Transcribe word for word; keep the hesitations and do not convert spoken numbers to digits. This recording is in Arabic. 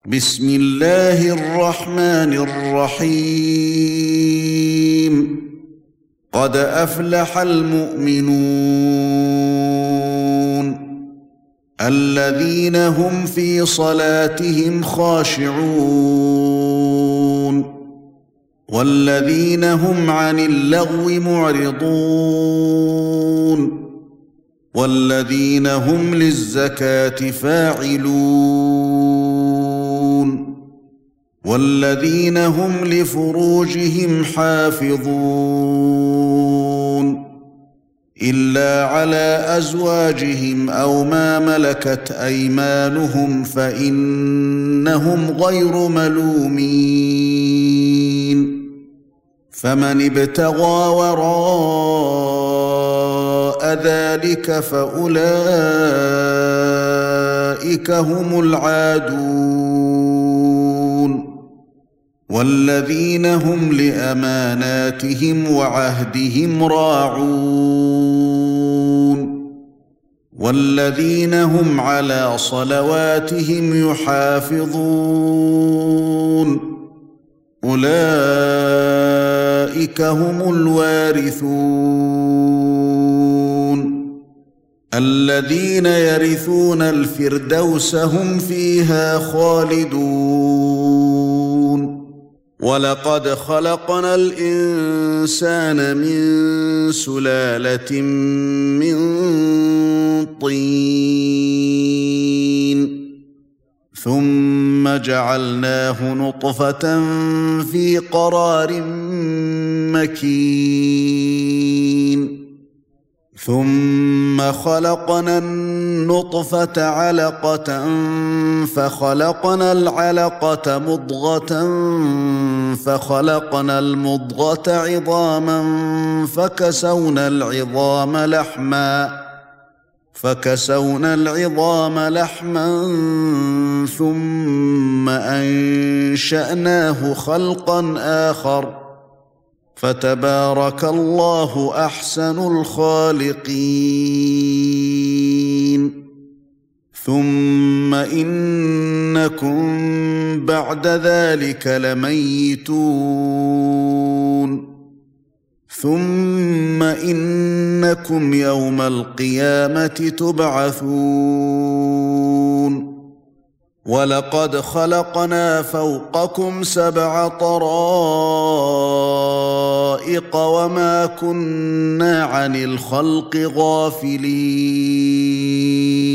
بسم الله الرحمن الرحيم قد أفلح المؤمنون الذين هم في صلاتهم خاشعون والذين هم عن اللغو معرضون والذين هم للزكاة فاعلون والذين هم لفروجهم حافظون إلا على أزواجهم أو ما ملكت أيمانهم فإنهم غير ملومين فمن ابتغى وراء ذلك فأولئك هم العادون والذين هم لأماناتهم وعهدهم راعون والذين هم على صلواتهم يحافظون أولئك هم الوارثون الذين يرثون الفردوس هم فيها خالدون ولقد خلقنا الإنسان من سلالة من طين ثم جعلناه نطفة في قرار مكين ثم خلقنا النطفة علقة فخلقنا العلقة مضغة فخلقنا المضغة عظاما فكسونا العظام لحما فكسونا العظام لحما ثم أنشأناه خلقا آخر فتبارك الله أحسن الخالقين ثم إنكم بعد ذلك لميتون ثم إنكم يوم القيامة تبعثون ولقد خلقنا فوقكم سبع طرائق وما كنا عن الخلق غافلين